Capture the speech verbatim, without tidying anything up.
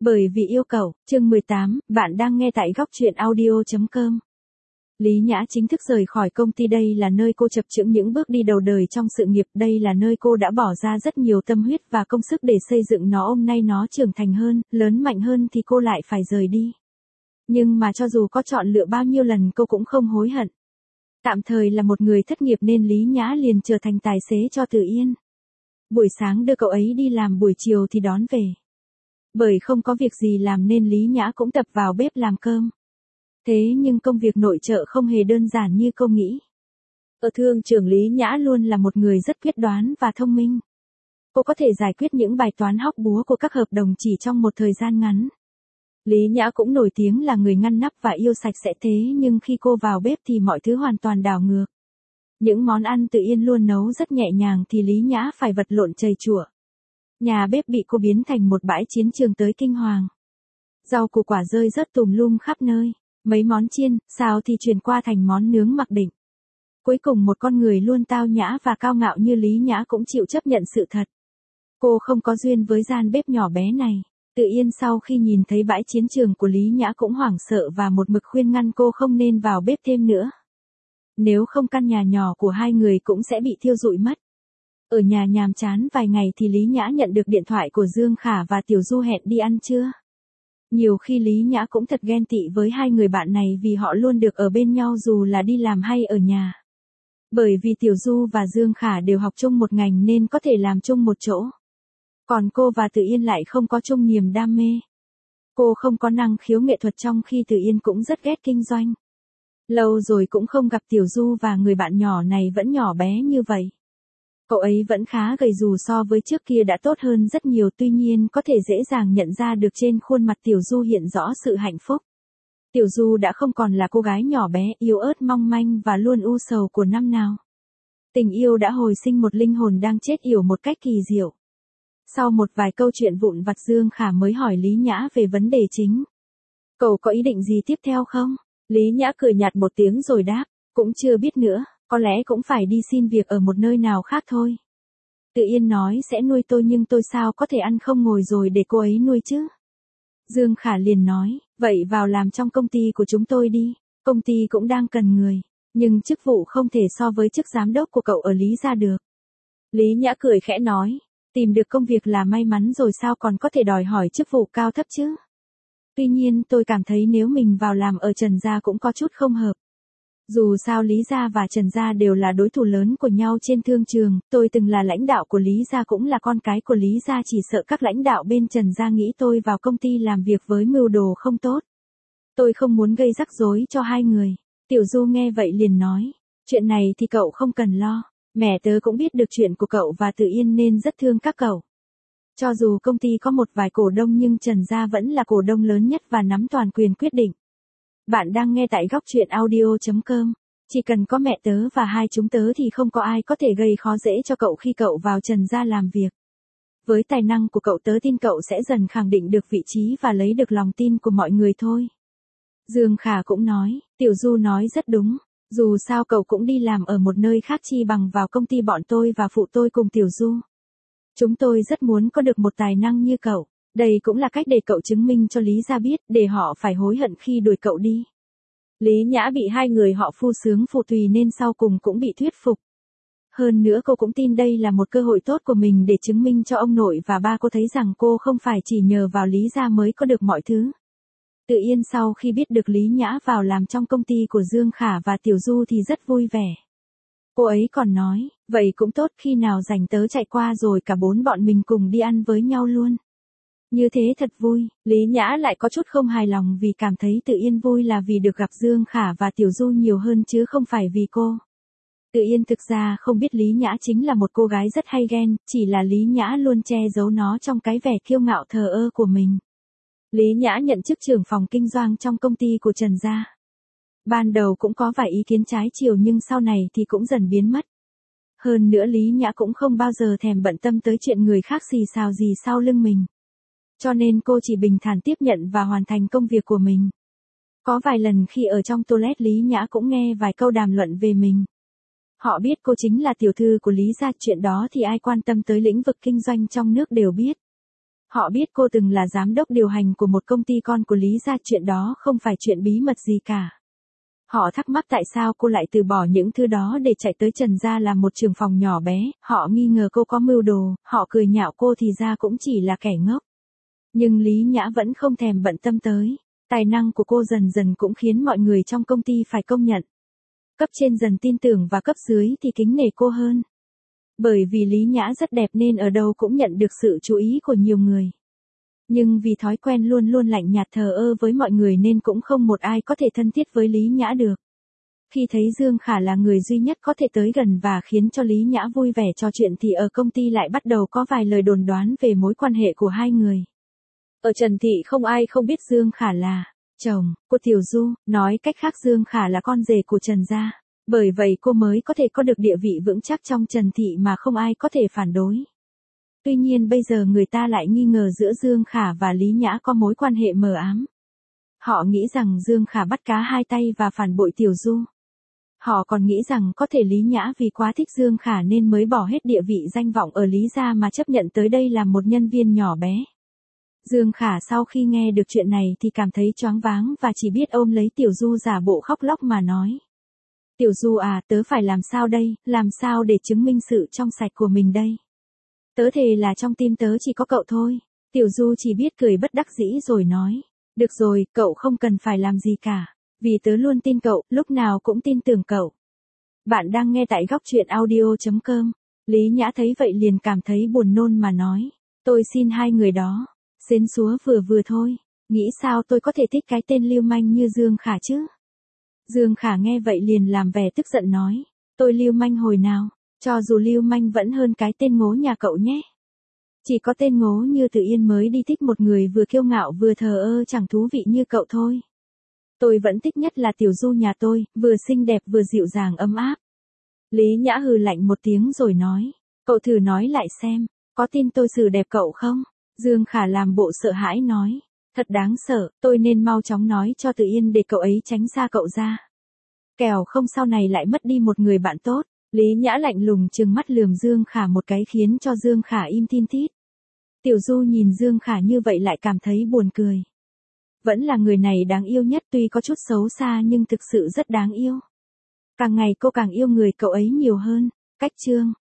Bởi vì yêu cầu, chương mười tám, bạn đang nghe tại góc truyện audio chấm com. Lý Nhã chính thức rời khỏi công ty, đây là nơi cô chập chững những bước đi đầu đời trong sự nghiệp, đây là nơi cô đã bỏ ra rất nhiều tâm huyết và công sức để xây dựng nó. Hôm nay nó trưởng thành hơn, lớn mạnh hơn thì cô lại phải rời đi. Nhưng mà cho dù có chọn lựa bao nhiêu lần cô cũng không hối hận. Tạm thời là một người thất nghiệp nên Lý Nhã liền trở thành tài xế cho Từ Yên. Buổi sáng đưa cậu ấy đi làm, buổi chiều thì đón về. Bởi không có việc gì làm nên Lý Nhã cũng tập vào bếp làm cơm. Thế nhưng công việc nội trợ không hề đơn giản như cô nghĩ. Ở thương trường Lý Nhã luôn là một người rất quyết đoán và thông minh. Cô có thể giải quyết những bài toán hóc búa của các hợp đồng chỉ trong một thời gian ngắn. Lý Nhã cũng nổi tiếng là người ngăn nắp và yêu sạch sẽ, thế nhưng khi cô vào bếp thì mọi thứ hoàn toàn đảo ngược. Những món ăn Từ Yên luôn nấu rất nhẹ nhàng thì Lý Nhã phải vật lộn chầy chùa. Nhà bếp bị cô biến thành một bãi chiến trường tới kinh hoàng. Rau củ quả rơi rớt tùm lum khắp nơi, mấy món chiên, xào thì chuyển qua thành món nướng mặc định. Cuối cùng một con người luôn tao nhã và cao ngạo như Lý Nhã cũng chịu chấp nhận sự thật. Cô không có duyên với gian bếp nhỏ bé này. Từ Yên sau khi nhìn thấy bãi chiến trường của Lý Nhã cũng hoảng sợ và một mực khuyên ngăn cô không nên vào bếp thêm nữa. Nếu không căn nhà nhỏ của hai người cũng sẽ bị thiêu rụi mất. Ở nhà nhàm chán vài ngày thì Lý Nhã nhận được điện thoại của Dương Khả và Tiểu Du hẹn đi ăn trưa. Nhiều khi Lý Nhã cũng thật ghen tị với hai người bạn này vì họ luôn được ở bên nhau dù là đi làm hay ở nhà. Bởi vì Tiểu Du và Dương Khả đều học chung một ngành nên có thể làm chung một chỗ. Còn cô và Từ Yên lại không có chung niềm đam mê. Cô không có năng khiếu nghệ thuật trong khi Từ Yên cũng rất ghét kinh doanh. Lâu rồi cũng không gặp Tiểu Du và người bạn nhỏ này vẫn nhỏ bé như vậy. Cậu ấy vẫn khá gầy, dù so với trước kia đã tốt hơn rất nhiều, tuy nhiên có thể dễ dàng nhận ra được trên khuôn mặt Tiểu Du hiện rõ sự hạnh phúc. Tiểu Du đã không còn là cô gái nhỏ bé, yếu ớt mong manh và luôn u sầu của năm nào. Tình yêu đã hồi sinh một linh hồn đang chết yểu một cách kỳ diệu. Sau một vài câu chuyện vụn vặt, Dương Khả mới hỏi Lý Nhã về vấn đề chính. Cậu có ý định gì tiếp theo không? Lý Nhã cười nhạt một tiếng rồi đáp, cũng chưa biết nữa. Có lẽ cũng phải đi xin việc ở một nơi nào khác thôi. Từ Yên nói sẽ nuôi tôi nhưng tôi sao có thể ăn không ngồi rồi để cô ấy nuôi chứ? Dương Khả liền nói, vậy vào làm trong công ty của chúng tôi đi. Công ty cũng đang cần người. Nhưng chức vụ không thể so với chức giám đốc của cậu ở Lý gia được. Lý Nhã cười khẽ nói, tìm được công việc là may mắn rồi, sao còn có thể đòi hỏi chức vụ cao thấp chứ? Tuy nhiên tôi cảm thấy nếu mình vào làm ở Trần gia cũng có chút không hợp. Dù sao Lý gia và Trần gia đều là đối thủ lớn của nhau trên thương trường, tôi từng là lãnh đạo của Lý gia cũng là con cái của Lý gia, chỉ sợ các lãnh đạo bên Trần gia nghĩ tôi vào công ty làm việc với mưu đồ không tốt. Tôi không muốn gây rắc rối cho hai người. Tiểu Du nghe vậy liền nói, chuyện này thì cậu không cần lo, mẹ tớ cũng biết được chuyện của cậu và Từ Yên nên rất thương các cậu. Cho dù công ty có một vài cổ đông nhưng Trần gia vẫn là cổ đông lớn nhất và nắm toàn quyền quyết định. Bạn đang nghe tại góc truyện audio chấm com. Chỉ cần có mẹ tớ và hai chúng tớ thì không có ai có thể gây khó dễ cho cậu khi cậu vào Trần gia làm việc. Với tài năng của cậu, tớ tin cậu sẽ dần khẳng định được vị trí và lấy được lòng tin của mọi người thôi. Dương Khả cũng nói, Tiểu Du nói rất đúng. Dù sao cậu cũng đi làm ở một nơi khác, chi bằng vào công ty bọn tôi và phụ tôi cùng Tiểu Du. Chúng tôi rất muốn có được một tài năng như cậu. Đây cũng là cách để cậu chứng minh cho Lý gia biết, để họ phải hối hận khi đuổi cậu đi. Lý Nhã bị hai người họ phu sướng phụ tùy nên sau cùng cũng bị thuyết phục. Hơn nữa cô cũng tin đây là một cơ hội tốt của mình để chứng minh cho ông nội và ba cô thấy rằng cô không phải chỉ nhờ vào Lý gia mới có được mọi thứ. Từ Yên sau khi biết được Lý Nhã vào làm trong công ty của Dương Khả và Tiểu Du thì rất vui vẻ. Cô ấy còn nói, vậy cũng tốt, khi nào rảnh tớ chạy qua rồi cả bốn bọn mình cùng đi ăn với nhau luôn. Như thế thật vui. Lý Nhã lại có chút không hài lòng vì cảm thấy Từ Yên vui là vì được gặp Dương Khả và Tiểu Du nhiều hơn chứ không phải vì cô. Từ Yên thực ra không biết Lý Nhã chính là một cô gái rất hay ghen, chỉ là Lý Nhã luôn che giấu nó trong cái vẻ kiêu ngạo thờ ơ của mình. Lý Nhã nhận chức trưởng phòng kinh doanh trong công ty của Trần gia. Ban đầu cũng có vài ý kiến trái chiều nhưng sau này thì cũng dần biến mất. Hơn nữa Lý Nhã cũng không bao giờ thèm bận tâm tới chuyện người khác xì xào gì sau lưng mình. Cho nên cô chỉ bình thản tiếp nhận và hoàn thành công việc của mình. Có vài lần khi ở trong toilet Lý Nhã cũng nghe vài câu đàm luận về mình. Họ biết cô chính là tiểu thư của Lý gia, chuyện đó thì ai quan tâm tới lĩnh vực kinh doanh trong nước đều biết. Họ biết cô từng là giám đốc điều hành của một công ty con của Lý gia, chuyện đó không phải chuyện bí mật gì cả. Họ thắc mắc tại sao cô lại từ bỏ những thứ đó để chạy tới Trần gia làm một trưởng phòng nhỏ bé, họ nghi ngờ cô có mưu đồ, họ cười nhạo cô thì ra cũng chỉ là kẻ ngốc. Nhưng Lý Nhã vẫn không thèm bận tâm tới. Tài năng của cô dần dần cũng khiến mọi người trong công ty phải công nhận. Cấp trên dần tin tưởng và cấp dưới thì kính nể cô hơn. Bởi vì Lý Nhã rất đẹp nên ở đâu cũng nhận được sự chú ý của nhiều người. Nhưng vì thói quen luôn luôn lạnh nhạt thờ ơ với mọi người nên cũng không một ai có thể thân thiết với Lý Nhã được. Khi thấy Dương Khả là người duy nhất có thể tới gần và khiến cho Lý Nhã vui vẻ trò chuyện thì ở công ty lại bắt đầu có vài lời đồn đoán về mối quan hệ của hai người. Ở Trần Thị không ai không biết Dương Khả là chồng của Tiểu Du, nói cách khác Dương Khả là con rể của Trần gia. Bởi vậy cô mới có thể có được địa vị vững chắc trong Trần Thị mà không ai có thể phản đối. Tuy nhiên bây giờ người ta lại nghi ngờ giữa Dương Khả và Lý Nhã có mối quan hệ mờ ám. Họ nghĩ rằng Dương Khả bắt cá hai tay và phản bội Tiểu Du. Họ còn nghĩ rằng có thể Lý Nhã vì quá thích Dương Khả nên mới bỏ hết địa vị danh vọng ở Lý gia mà chấp nhận tới đây làm một nhân viên nhỏ bé. Dương Khả sau khi nghe được chuyện này thì cảm thấy choáng váng và chỉ biết ôm lấy Tiểu Du giả bộ khóc lóc mà nói. Tiểu Du à, tớ phải làm sao đây, làm sao để chứng minh sự trong sạch của mình đây? Tớ thề là trong tim tớ chỉ có cậu thôi. Tiểu Du chỉ biết cười bất đắc dĩ rồi nói. Được rồi, cậu không cần phải làm gì cả. Vì tớ luôn tin cậu, lúc nào cũng tin tưởng cậu. Bạn đang nghe tại góc truyện audio chấm com. Lý Nhã thấy vậy liền cảm thấy buồn nôn mà nói. Tôi xin hai người đó. Xến xúa vừa vừa thôi. Nghĩ sao tôi có thể thích cái tên lưu manh như Dương Khả chứ? Dương Khả nghe vậy liền làm vẻ tức giận nói. Tôi lưu manh hồi nào? Cho dù lưu manh vẫn hơn cái tên ngố nhà cậu nhé. Chỉ có tên ngố như Từ Yên mới đi thích một người vừa kiêu ngạo vừa thờ ơ chẳng thú vị như cậu thôi. Tôi vẫn thích nhất là Tiểu Du nhà tôi, vừa xinh đẹp vừa dịu dàng ấm áp. Lý Nhã hừ lạnh một tiếng rồi nói. Cậu thử nói lại xem, có tin tôi xử đẹp cậu không? Dương Khả làm bộ sợ hãi nói. Thật đáng sợ, tôi nên mau chóng nói cho Từ Yên để cậu ấy tránh xa cậu ra. Kẻo không sau này lại mất đi một người bạn tốt. Lý Nhã lạnh lùng trừng mắt lườm Dương Khả một cái khiến cho Dương Khả im tin tít. Tiểu Du nhìn Dương Khả như vậy lại cảm thấy buồn cười. Vẫn là người này đáng yêu nhất, tuy có chút xấu xa nhưng thực sự rất đáng yêu. Càng ngày cô càng yêu người cậu ấy nhiều hơn. Cách chương